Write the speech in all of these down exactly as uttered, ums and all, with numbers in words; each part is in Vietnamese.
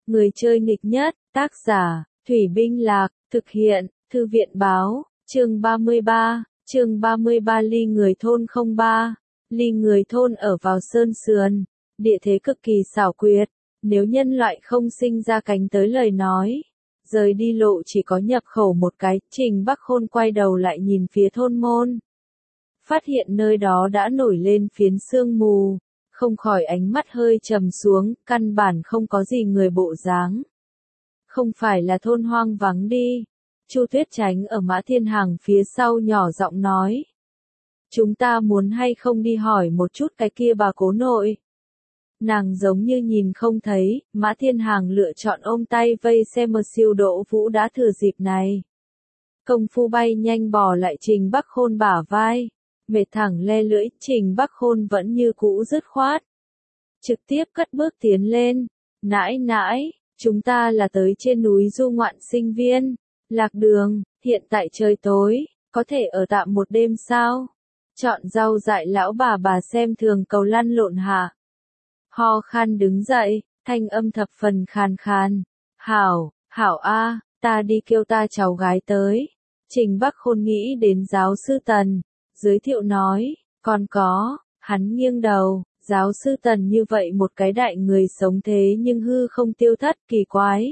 Người chơi nghịch nhất, tác giả, Thủy Binh Lạc, thực hiện, Thư viện báo, chương ba mươi ba, chương ba mươi ba ly người thôn không ba. Ly người thôn ở vào sơn sườn, địa thế cực kỳ xảo quyệt, nếu nhân loại không sinh ra cánh tới lời nói. Rời đi lộ chỉ có nhập khẩu một cái, Trình Bắc Khôn quay đầu lại nhìn phía thôn môn. Phát hiện nơi đó đã nổi lên phiến sương mù, không khỏi ánh mắt hơi trầm xuống, căn bản không có gì người bộ dáng. Không phải là thôn hoang vắng đi. Chu Tuyết Chánh ở Mã Thiên Hàng phía sau nhỏ giọng nói. Chúng ta muốn hay không đi hỏi một chút cái kia bà cố nội. Nàng giống như nhìn không thấy, Mã Thiên Hàng lựa chọn ôm tay vây xem mờ siêu Đỗ Vũ đã thừa dịp này. Công phu bay nhanh bò lại Trình Bắc Khôn bả vai. Mệt thẳng le lưỡi, Trình Bắc Khôn vẫn như cũ dứt khoát. Trực tiếp cất bước tiến lên. Nãi nãi, chúng ta là tới trên núi du ngoạn sinh viên. Lạc đường, hiện tại trời tối, có thể ở tạm một đêm sao? Chọn rau dại lão bà bà xem thường cầu lăn lộn hạ. Ho khan đứng dậy, thanh âm thập phần khàn khàn. Hảo, hảo a, ta đi kêu ta cháu gái tới. Trình Bắc Khôn nghĩ đến giáo sư Tần, giới thiệu nói, còn có, hắn nghiêng đầu, giáo sư Tần như vậy một cái đại người sống thế nhưng hư không tiêu thất, kỳ quái.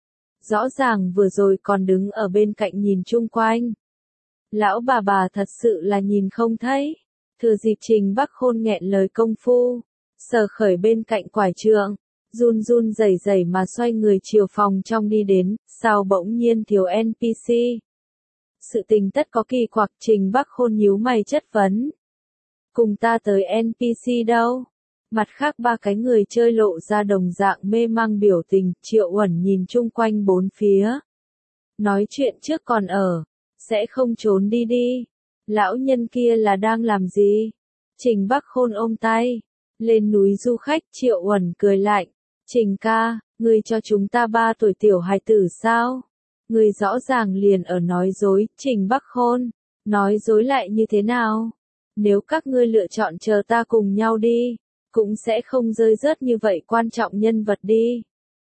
Rõ ràng vừa rồi còn đứng ở bên cạnh nhìn chung quanh. Lão bà bà thật sự là nhìn không thấy. Thừa dịp Trình Bắc Khôn nghẹn lời công phu, sờ khởi bên cạnh quải trượng, run run rẩy rẩy mà xoay người chiều phòng trong đi đến, sao bỗng nhiên thiếu en pê xê. Sự tình tất có kỳ quặc, Trình Bắc Khôn nhíu mày chất vấn. Cùng ta tới en pê xê đâu? Mặt khác ba cái người chơi lộ ra đồng dạng mê mang biểu tình, Triệu Uẩn nhìn chung quanh bốn phía. Nói chuyện trước còn ở, sẽ không trốn đi đi. Lão nhân kia là đang làm gì? Trình Bắc Khôn ôm tay. Lên núi du khách, Triệu Uẩn cười lạnh. Trình ca, ngươi cho chúng ta ba tuổi tiểu hài tử sao? Ngươi rõ ràng liền ở nói dối, Trình Bắc Khôn. Nói dối lại như thế nào? Nếu các ngươi lựa chọn chờ ta cùng nhau đi, cũng sẽ không rơi rớt như vậy quan trọng nhân vật đi.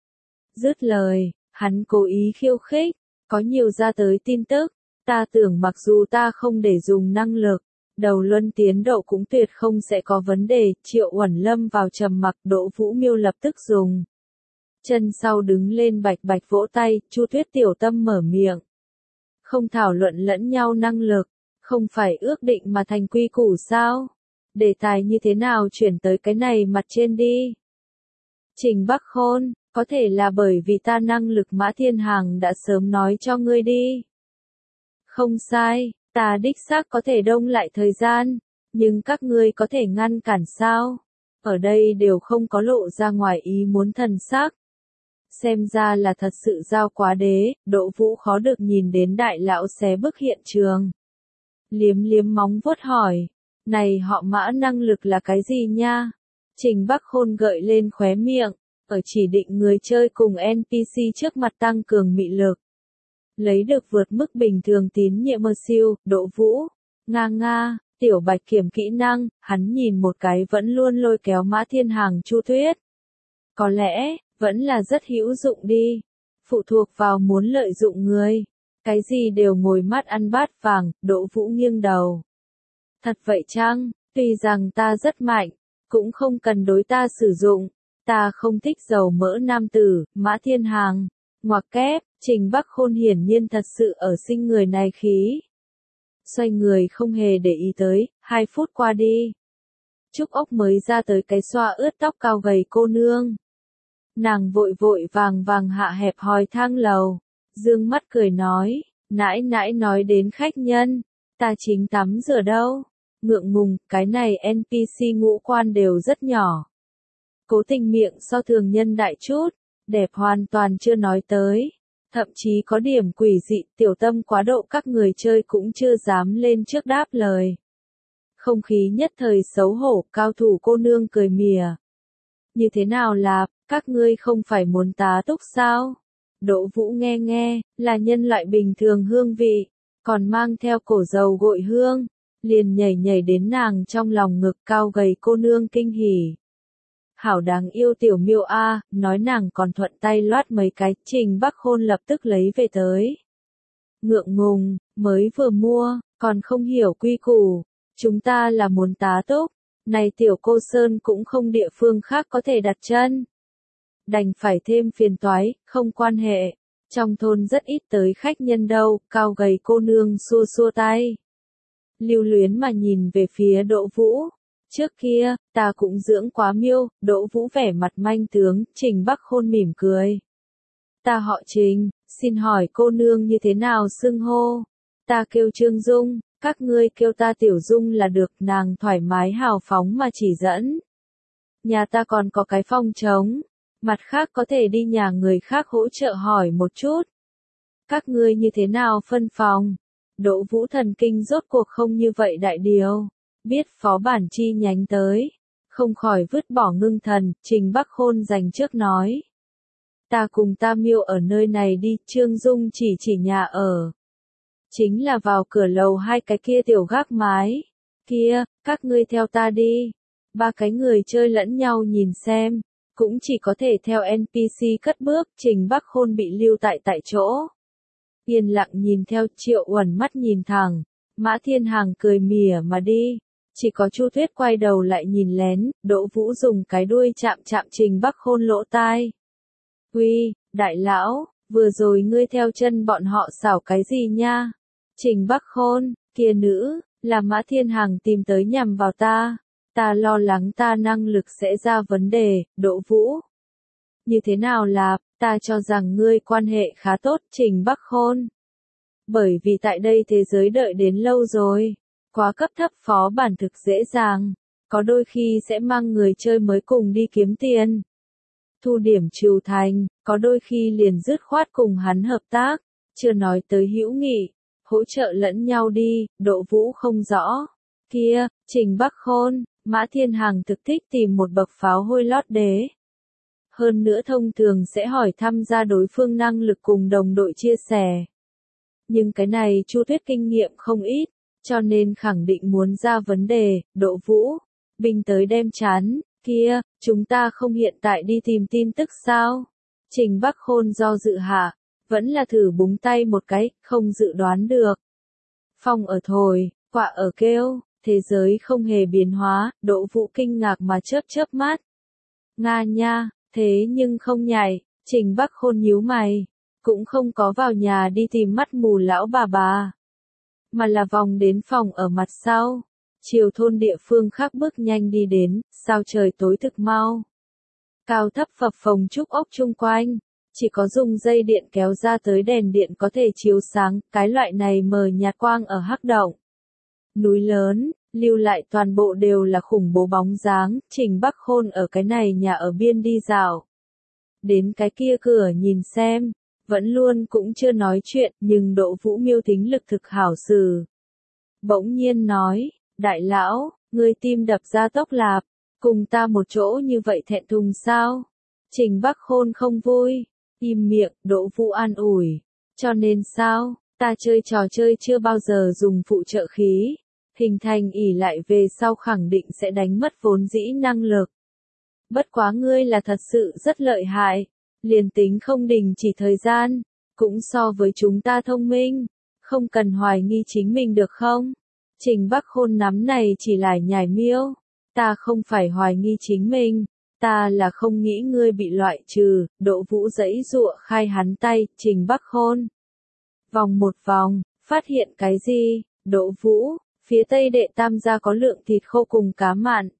Dứt lời, hắn cố ý khiêu khích, có nhiều ra tới tin tức, ta tưởng mặc dù ta không để dùng năng lực, đầu luân tiến độ cũng tuyệt không sẽ có vấn đề. Triệu Uẩn lâm vào trầm mặc, Đỗ Vũ Miêu lập tức dùng chân sau đứng lên bạch bạch vỗ tay, Chu Tuyết tiểu tâm mở miệng. Không thảo luận lẫn nhau năng lực, không phải ước định mà thành quy củ sao? Đề tài như thế nào chuyển tới cái này mặt trên đi? Trình Bắc Khôn, có thể là bởi vì ta năng lực Mã Thiên Hàng đã sớm nói cho ngươi đi. Không sai, ta đích xác có thể đông lại thời gian, nhưng các ngươi có thể ngăn cản sao? Ở đây đều không có lộ ra ngoài ý muốn thần sắc. Xem ra là thật sự giao quá đế, Đỗ Vũ khó được nhìn đến đại lão xé bức hiện trường. Liếm liếm móng vuốt hỏi, này họ Mã năng lực là cái gì nha? Trình Bắc Khôn gợi lên khóe miệng, ở chỉ định người chơi cùng en pê xê trước mặt tăng cường mị lực. Lấy được vượt mức bình thường tín nhiệm mơ siêu, Đỗ Vũ, nga nga, tiểu bạch kiểm kỹ năng, hắn nhìn một cái vẫn luôn lôi kéo Mã Thiên Hàng Chu Tuyết. Có lẽ, vẫn là rất hữu dụng đi. Phụ thuộc vào muốn lợi dụng người. Cái gì đều ngồi mắt ăn bát vàng, Đỗ Vũ nghiêng đầu. Thật vậy chăng, tuy rằng ta rất mạnh, cũng không cần đối ta sử dụng. Ta không thích dầu mỡ nam tử, Mã Thiên Hàng. Ngoặc kép, Trình Bắc Khôn hiển nhiên thật sự ở sinh người này khí. Xoay người không hề để ý tới, hai phút qua đi. Trúc Ốc mới ra tới cái xoa ướt tóc cao gầy cô nương. Nàng vội vội vàng vàng hạ hẹp hòi thang lầu, dương mắt cười nói, nãi nãi nói đến khách nhân, ta chính tắm rửa đâu. Ngượng ngùng, cái này en pê xê ngũ quan đều rất nhỏ. Cố Tình miệng so thường nhân đại chút, đẹp hoàn toàn chưa nói tới. Thậm chí có điểm quỷ dị, tiểu tâm quá độ các người chơi cũng chưa dám lên trước đáp lời. Không khí nhất thời xấu hổ, cao thủ cô nương cười mỉa. Như thế nào là, các ngươi không phải muốn tá túc sao? Đỗ Vũ nghe nghe, là nhân loại bình thường hương vị, còn mang theo cổ dầu gội hương, liền nhảy nhảy đến nàng trong lòng ngực, cao gầy cô nương kinh hỉ. Hảo đáng yêu tiểu miêu a, nói nàng còn thuận tay loát mấy cái, Trình Bắc Khôn lập tức lấy về tới. Ngượng ngùng, mới vừa mua, còn không hiểu quy củ, chúng ta là muốn tá túc, này tiểu cô Sơn cũng không địa phương khác có thể đặt chân. Đành phải thêm phiền toái, không quan hệ, trong thôn rất ít tới khách nhân đâu, cao gầy cô nương xua xua tay. Lưu luyến mà nhìn về phía Đỗ Vũ. Trước kia, ta cũng dưỡng quá miêu, Đỗ Vũ vẻ mặt manh tướng, Trình Bắc Khôn mỉm cười. Ta họ Trình, xin hỏi cô nương như thế nào xưng hô? Ta kêu Trương Dung, các ngươi kêu ta Tiểu Dung là được, nàng thoải mái hào phóng mà chỉ dẫn. Nhà ta còn có cái phòng trống, mặt khác có thể đi nhà người khác hỗ trợ hỏi một chút. Các ngươi như thế nào phân phòng? Đỗ Vũ thần kinh rốt cuộc không như vậy đại điều. Biết phó bản chi nhánh tới, không khỏi vứt bỏ ngưng thần, Trình Bắc Khôn dành trước nói. Ta cùng ta miêu ở nơi này đi, Trương Dung chỉ chỉ nhà ở. Chính là vào cửa lầu hai cái kia tiểu gác mái. Kia, các ngươi theo ta đi. Ba cái người chơi lẫn nhau nhìn xem, cũng chỉ có thể theo en pê xê cất bước, Trình Bắc Khôn bị lưu tại tại chỗ. Yên lặng nhìn theo, Triệu Uẩn mắt nhìn thẳng, Mã Thiên Hàng cười mỉa mà đi. Chỉ có Chu Thuyết quay đầu lại nhìn lén, Đỗ Vũ dùng cái đuôi chạm chạm Trình Bắc Khôn lỗ tai. Uy, đại lão, vừa rồi ngươi theo chân bọn họ xảo cái gì nha? Trình Bắc Khôn, kia nữ, là Mã Thiên Hàng tìm tới nhằm vào ta. Ta lo lắng ta năng lực sẽ ra vấn đề, Đỗ Vũ. Như thế nào là, ta cho rằng ngươi quan hệ khá tốt, Trình Bắc Khôn. Bởi vì tại đây thế giới đợi đến lâu rồi. Quá cấp thấp phó bản thực dễ dàng, có đôi khi sẽ mang người chơi mới cùng đi kiếm tiền. Thu điểm trừ thành, có đôi khi liền dứt khoát cùng hắn hợp tác, chưa nói tới hữu nghị, hỗ trợ lẫn nhau đi, Đỗ Vũ không rõ. Kia, Trình Bắc Khôn, Mã Thiên Hàng thực thích tìm một bậc pháo hôi lót đế. Hơn nữa thông thường sẽ hỏi thăm ra đối phương năng lực cùng đồng đội chia sẻ. Nhưng cái này Chu Tuyết kinh nghiệm không ít. Cho nên khẳng định muốn ra vấn đề, Đỗ Vũ, binh tới đem chán, kia, chúng ta không hiện tại đi tìm tin tức sao? Trình Bắc Khôn do dự hạ, vẫn là thử búng tay một cái, không dự đoán được. Phong ở thổi, quạ ở kêu, thế giới không hề biến hóa, Đỗ Vũ kinh ngạc mà chớp chớp mắt. Nga nha, thế nhưng không nhảy, Trình Bắc Khôn nhíu mày, cũng không có vào nhà đi tìm mắt mù lão bà bà. Mà là vòng đến phòng ở mặt sau. Chiều thôn địa phương khác bước nhanh đi đến, sao trời tối thực mau. Cao thấp phập phồng trúc ốc chung quanh, chỉ có dùng dây điện kéo ra tới đèn điện có thể chiếu sáng, cái loại này mờ nhạt quang ở hắc động. Núi lớn, lưu lại toàn bộ đều là khủng bố bóng dáng, Trình Bắc Khôn ở cái này nhà ở biên đi dạo. Đến cái kia cửa nhìn xem. Vẫn luôn cũng chưa nói chuyện, nhưng Đỗ Vũ miêu tính lực thực hảo xử. Bỗng nhiên nói, đại lão, ngươi tim đập ra tốc lạp, cùng ta một chỗ như vậy thẹn thùng sao? Trình Bắc Khôn không vui, im miệng, Đỗ Vũ an ủi. Cho nên sao, ta chơi trò chơi chưa bao giờ dùng phụ trợ khí, hình thành ỉ lại về sau khẳng định sẽ đánh mất vốn dĩ năng lực. Bất quá ngươi là thật sự rất lợi hại. Liền tính không đình chỉ thời gian, cũng so với chúng ta thông minh, không cần hoài nghi chính mình được không? Trình Bắc Khôn nắm này chỉ lại nhảy miêu, ta không phải hoài nghi chính mình, ta là không nghĩ ngươi bị loại trừ, Đỗ Vũ giãy giụa khai hắn tay, Trình Bắc Khôn. Vòng một vòng, phát hiện cái gì? Đỗ Vũ, phía tây đệ tam gia có lượng thịt khô cùng cá mặn.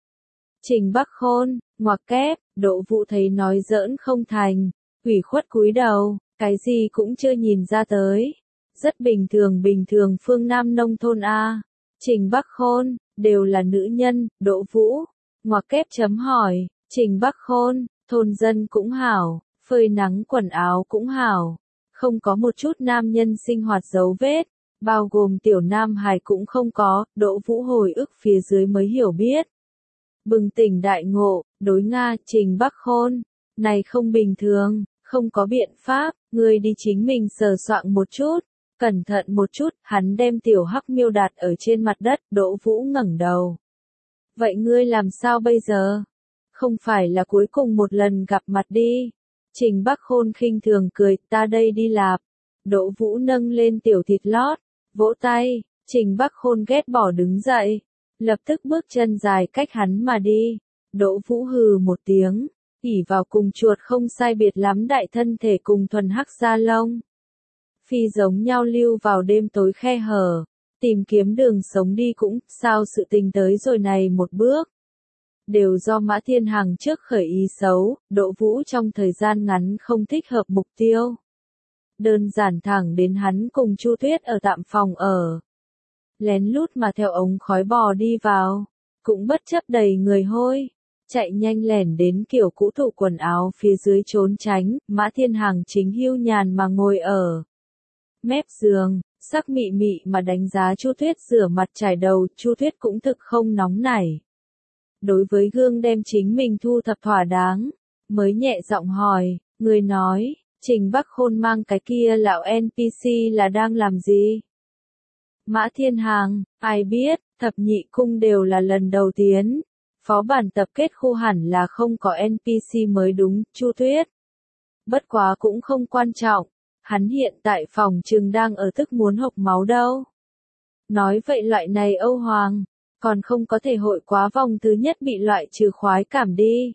Trình Bắc Khôn, ngoặc kép, Đỗ Vũ thấy nói giỡn không thành, ủy khuất cúi đầu, cái gì cũng chưa nhìn ra tới. Rất bình thường bình thường phương Nam nông thôn A. Trình Bắc Khôn, đều là nữ nhân, Đỗ Vũ, ngoặc kép chấm hỏi, Trình Bắc Khôn, thôn dân cũng hảo, phơi nắng quần áo cũng hảo, không có một chút nam nhân sinh hoạt dấu vết, bao gồm tiểu nam hài cũng không có, Đỗ Vũ hồi ức phía dưới mới hiểu biết. Bừng tỉnh đại ngộ, đối Nga, Trình Bắc Khôn, này không bình thường, không có biện pháp, ngươi đi chính mình sờ soạng một chút, cẩn thận một chút, hắn đem tiểu hắc miêu đặt ở trên mặt đất, Đỗ Vũ ngẩng đầu. Vậy ngươi làm sao bây giờ? Không phải là cuối cùng một lần gặp mặt đi. Trình Bắc Khôn khinh thường cười, ta đây đi lạp. Đỗ Vũ nâng lên tiểu thịt lót, vỗ tay, Trình Bắc Khôn ghét bỏ đứng dậy, lập tức bước chân dài cách hắn mà đi. Đỗ Vũ hừ một tiếng, ỉ vào cùng chuột không sai biệt lắm đại thân thể cùng thuần hắc da lông. Phi giống nhau lưu vào đêm tối khe hở, tìm kiếm đường sống đi cũng, sao sự tình tới rồi này một bước. Đều do Mã Thiên Hằng trước khởi ý xấu, Đỗ Vũ trong thời gian ngắn không thích hợp mục tiêu. Đơn giản thẳng đến hắn cùng Chu Tuyết ở tạm phòng ở. Lén lút mà theo ống khói bò đi vào, cũng bất chấp đầy người hôi. Chạy nhanh lẻn đến kiểu cũ tủ quần áo phía dưới trốn tránh, Mã Thiên Hằng chính hưu nhàn mà ngồi ở mép giường, sắc mị mị mà đánh giá Chu Tuyết rửa mặt trải đầu, Chu Tuyết cũng thực không nóng nảy. Đối với gương đem chính mình thu thập thỏa đáng, mới nhẹ giọng hỏi, người nói, Trình Bắc Khôn mang cái kia lão en pê xê là đang làm gì? Mã Thiên Hằng, ai biết, thập nhị cung đều là lần đầu tiến. Phó bản tập kết khu hẳn là không có en pê xê mới đúng, Chu Tuyết. Bất quá cũng không quan trọng, hắn hiện tại phòng trừng đang ở tức muốn hộc máu đâu. Nói vậy loại này Âu Hoàng, còn không có thể hội quá vòng thứ nhất bị loại trừ khoái cảm đi.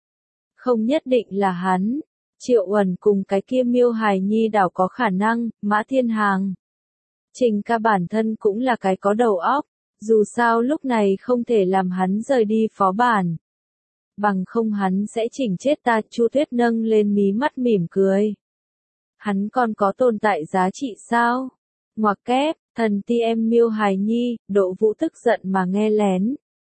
Không nhất định là hắn, Triệu Uẩn cùng cái kia Miêu Hài Nhi đảo có khả năng, Mã Thiên Hằng. Trình ca bản thân cũng là cái có đầu óc. Dù sao lúc này không thể làm hắn rời đi phó bản. Bằng không hắn sẽ chỉnh chết ta, Chu Tuyết nâng lên mí mắt mỉm cười. Hắn còn có tồn tại giá trị sao? Ngoặc kép, thần ti em Miêu Hài Nhi, Đỗ Vũ tức giận mà nghe lén.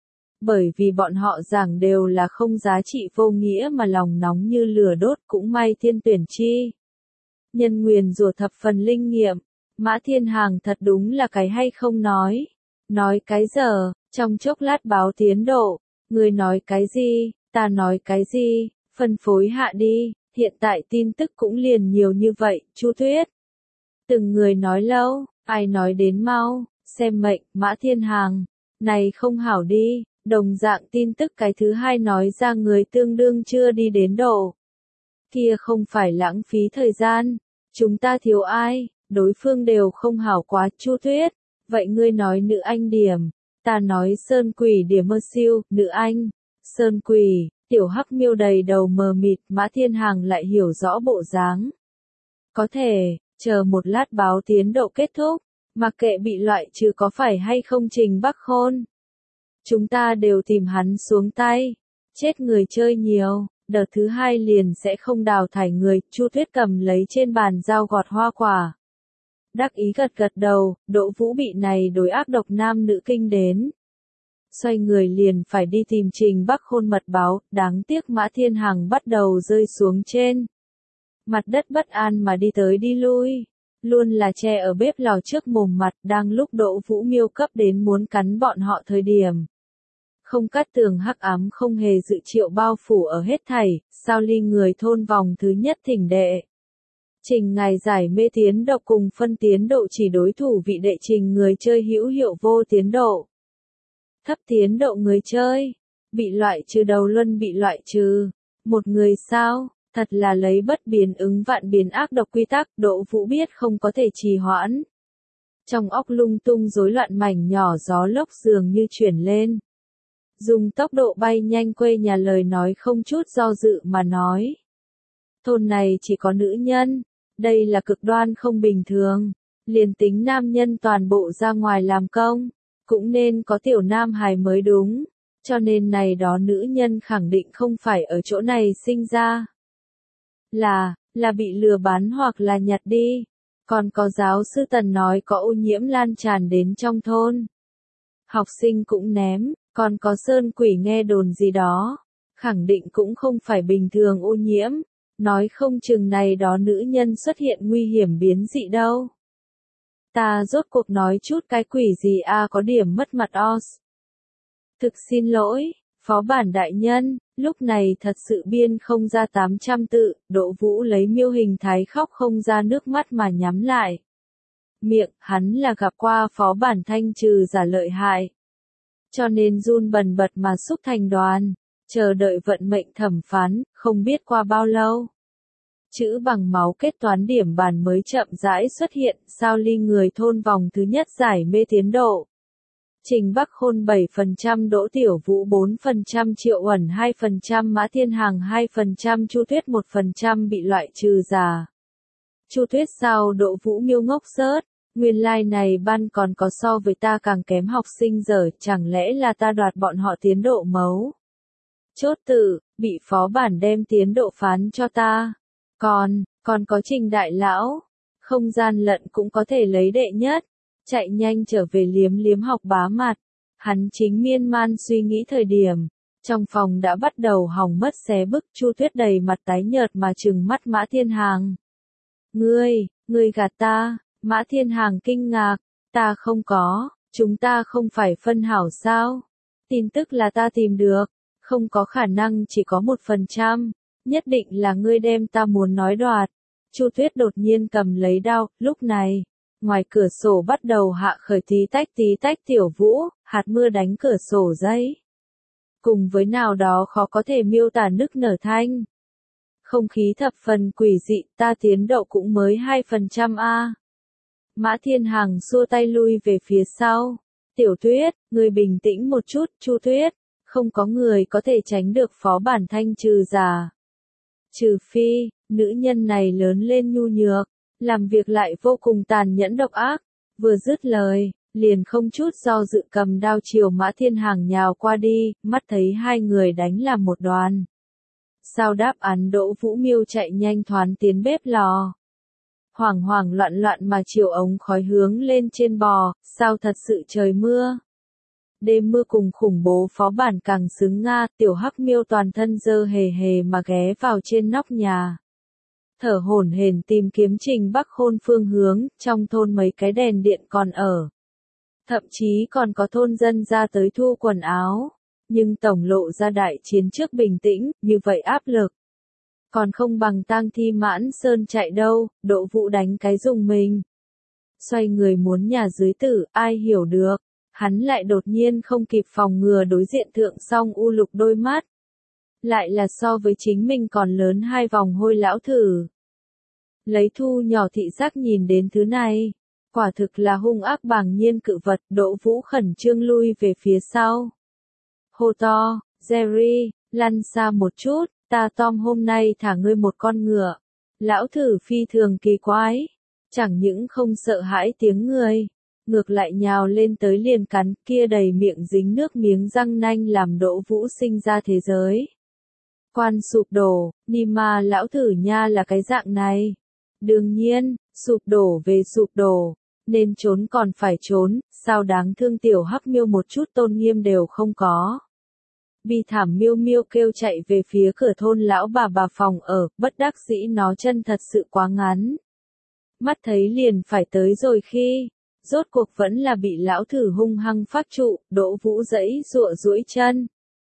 Bởi vì bọn họ giảng đều là không giá trị vô nghĩa mà lòng nóng như lửa đốt, cũng may thiên tuyển chi. Nhân nguyền rủa thập phần linh nghiệm, Mã Thiên Hằng thật đúng là cái hay không nói. Nói cái giờ, trong chốc lát báo tiến độ, người nói cái gì, ta nói cái gì, phân phối hạ đi, hiện tại tin tức cũng liền nhiều như vậy, Chu Tuyết. Từng người nói lâu, ai nói đến mau, xem mệnh, Mã Thiên Hằng, này không hảo đi, đồng dạng tin tức cái thứ hai nói ra người tương đương chưa đi đến độ. Kia không phải lãng phí thời gian, chúng ta thiếu ai, đối phương đều không hảo quá, Chu Tuyết. Vậy ngươi nói nữ anh điểm, ta nói sơn quỷ điểm mơ siêu, nữ anh, sơn quỷ, tiểu hắc miêu đầy đầu mờ mịt, Mã Thiên Hằng lại hiểu rõ bộ dáng. Có thể, chờ một lát báo tiến độ kết thúc, mặc kệ bị loại trừ có phải hay không Trình Bắc Khôn. Chúng ta đều tìm hắn xuống tay, chết người chơi nhiều, đợt thứ hai liền sẽ không đào thải người, Chu Tuyết cầm lấy trên bàn dao gọt hoa quả. Đắc ý gật gật đầu, Đỗ Vũ bị này đối ác độc nam nữ kinh đến. Xoay người liền phải đi tìm Trình Bắc Khôn mật báo, đáng tiếc Mã Thiên Hằng bắt đầu rơi xuống trên. Mặt đất bất an mà đi tới đi lui, luôn là che ở bếp lò trước mồm mặt, đang lúc Đỗ Vũ miêu cấp đến muốn cắn bọn họ thời điểm. Không cắt tường hắc ám không hề dự triệu bao phủ ở hết thảy, sao ly người thôn vòng thứ nhất thỉnh đệ. Trình ngài giải mê tiến độ cùng phân tiến độ chỉ đối thủ vị đệ trình người chơi hữu hiệu vô tiến độ. Thấp tiến độ người chơi, bị loại trừ đầu luân bị loại trừ. Một người sao, thật là lấy bất biến ứng vạn biến ác độc quy tắc, Đỗ Vũ biết không có thể trì hoãn. Trong óc lung tung rối loạn mảnh nhỏ gió lốc dường như chuyển lên. Dùng tốc độ bay nhanh quê nhà lời nói không chút do dự mà nói. Thôn này chỉ có nữ nhân. Đây là cực đoan không bình thường, liền tính nam nhân toàn bộ ra ngoài làm công, cũng nên có tiểu nam hài mới đúng, cho nên này đó nữ nhân khẳng định không phải ở chỗ này sinh ra. Là, là bị lừa bán hoặc là nhặt đi, còn có giáo sư Tần nói có ô nhiễm lan tràn đến trong thôn. Học sinh cũng ném, còn có sơn quỷ nghe đồn gì đó, khẳng định cũng không phải bình thường ô nhiễm. Nói không chừng này đó nữ nhân xuất hiện nguy hiểm biến dị đâu. Ta rốt cuộc nói chút cái quỷ gì a à, có điểm mất mặt os. Thực xin lỗi, phó bản đại nhân, lúc này thật sự biên không ra tám trăm tự, Đỗ Vũ lấy miêu hình thái khóc không ra nước mắt mà nhắm lại. Miệng, hắn là gặp qua phó bản thanh trừ giả lợi hại. Cho nên run bần bật mà xúc thành đoàn. chờ đợi vận mệnh thẩm phán, không biết qua bao lâu. Chữ bằng máu kết toán điểm bàn mới chậm rãi xuất hiện, sao ly người thôn vòng thứ nhất giải mê tiến độ. Trình Bắc Khôn bảy phần trăm, Đỗ Tiểu Vũ bốn phần trăm, Triệu Uẩn hai phần trăm, Mã Thiên Hằng hai phần trăm, Chu Tuyết một phần trăm bị loại trừ già. Chu Tuyết sao Đỗ Vũ Miêu ngốc sớt, nguyên lai like này ban còn có so với ta càng kém học sinh giờ, chẳng lẽ là ta đoạt bọn họ tiến độ mấu. Chốt tự, bị phó bản đem tiến độ phán cho ta. Còn, còn có Trình Đại Lão, không gian lận cũng có thể lấy đệ nhất. Chạy nhanh trở về liếm liếm học bá mặt. Hắn chính miên man suy nghĩ thời điểm. Trong phòng đã bắt đầu hỏng mất xé bức, Chu Tuyết đầy mặt tái nhợt mà trừng mắt Mã Thiên Hàng. Ngươi, ngươi gạt ta, Mã Thiên Hàng kinh ngạc, ta không có, chúng ta không phải phân hảo sao? Tin tức là ta tìm được, không có khả năng chỉ có một phần trăm, nhất định là ngươi đem ta muốn nói đoạt. Chu Tuyết đột nhiên cầm lấy đao, lúc này. Ngoài cửa sổ bắt đầu hạ khởi tí tách tí tách tiểu vũ, hạt mưa đánh cửa sổ giấy. Cùng với nào đó khó có thể miêu tả nức nở thanh. Không khí thập phần quỷ dị, ta tiến độ cũng mới hai phần trăm a. Mã Thiên Hằng xua tay lui về phía sau. Tiểu Tuyết, người bình tĩnh một chút, Chu Tuyết. Không có người có thể tránh được phó bản thanh trừ già. Trừ phi, nữ nhân này lớn lên nhu nhược. Làm việc lại vô cùng tàn nhẫn độc ác, vừa dứt lời, liền không chút do dự cầm đao chiều Mã Thiên Hàng nhào qua đi, mắt thấy hai người đánh làm một đoàn. Sao đáp án Đỗ Vũ Miêu chạy nhanh thoán tiến bếp lò. Hoảng hoảng loạn loạn mà chiều ống khói hướng lên trên bò, sao thật sự trời mưa. Đêm mưa cùng khủng bố phó bản càng xứng Nga, tiểu Hắc Miêu toàn thân dơ hề hề mà ghé vào trên nóc nhà. Thở hổn hển tìm kiếm Trình Bắc Khôn phương hướng, trong thôn mấy cái đèn điện còn ở. Thậm chí còn có thôn dân ra tới thu quần áo, nhưng tổng lộ ra đại chiến trước bình tĩnh, như vậy áp lực. Còn không bằng tang thi mãn sơn chạy đâu, Đỗ Vũ đánh cái dùng mình. Xoay người muốn nhà dưới tử, ai hiểu được, hắn lại đột nhiên không kịp phòng ngừa đối diện thượng song u lục đôi mắt. Lại là so với chính mình còn lớn hai vòng hôi lão thử. Lấy thu nhỏ thị giác nhìn đến thứ này, quả thực là hung ác bàng nhiên cự vật, Đỗ Vũ khẩn trương lui về phía sau. Hô to, Jerry, lăn xa một chút, ta Tom hôm nay thả ngươi một con ngựa. Lão thử phi thường kỳ quái, chẳng những không sợ hãi tiếng người, ngược lại nhào lên tới liền cắn, kia đầy miệng dính nước miếng răng nanh làm Đỗ Vũ sinh ra thế giới. Quan sụp đổ, Nima lão thử nha là cái dạng này. Đương nhiên, sụp đổ về sụp đổ, nên trốn còn phải trốn, sao đáng thương tiểu Hắc Miêu một chút tôn nghiêm đều không có. Bi thảm miêu miêu kêu chạy về phía cửa thôn lão bà bà phòng ở, bất đắc dĩ nó chân thật sự quá ngắn. Mắt thấy liền phải tới rồi khi, rốt cuộc vẫn là bị lão thử hung hăng phát trụ, Đỗ Vũ dẫy dụa duỗi chân.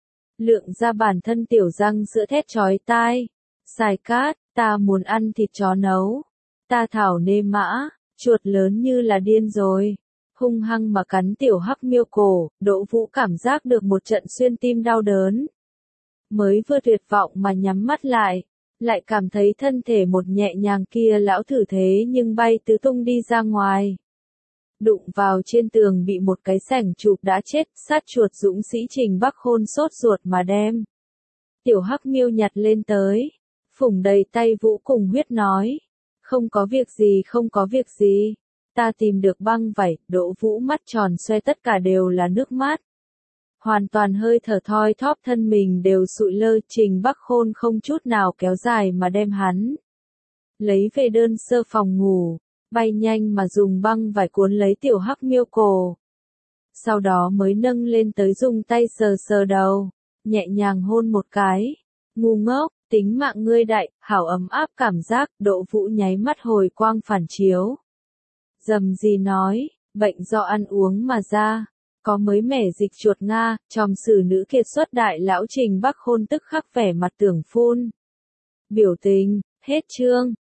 Lượng ra bản thân tiểu răng sữa thét chói tai. Xài cát, ta muốn ăn thịt chó nấu. Ta thảo nê mã, chuột lớn như là điên rồi. Hung hăng mà cắn tiểu Hắc Miêu cổ, Đỗ Vũ cảm giác được một trận xuyên tim đau đớn. Mới vừa tuyệt vọng mà nhắm mắt lại, lại cảm thấy thân thể một nhẹ nhàng kia lão thử thế nhưng bay tứ tung đi ra ngoài. Đụng vào trên tường bị một cái sẻng chụp đã chết, sát chuột dũng sĩ Trình Bắc Khôn sốt ruột mà đem. Tiểu Hắc Miêu nhặt lên tới, phủng đầy tay Vũ cùng huyết nói. Không có việc gì không có việc gì, ta tìm được băng vải, Đỗ Vũ mắt tròn xoe tất cả đều là nước mắt. Hoàn toàn hơi thở thoi thóp thân mình đều sụi lơ, Trình Bắc Khôn không chút nào kéo dài mà đem hắn. Lấy về đơn sơ phòng ngủ, bay nhanh mà dùng băng vải cuốn lấy tiểu Hắc Miêu cổ. Sau đó mới nâng lên tới dùng tay sờ sờ đầu, nhẹ nhàng hôn một cái. Ngu ngốc, tính mạng ngươi đại, hảo ấm áp cảm giác, Đỗ Vũ nháy mắt hồi quang phản chiếu. Dầm gì nói, bệnh do ăn uống mà ra, có mới mẻ dịch chuột Nga, tròm sử nữ kiệt xuất đại lão Trình Bắc Khôn tức khắc vẻ mặt tưởng phun. Biểu tình, hết chương.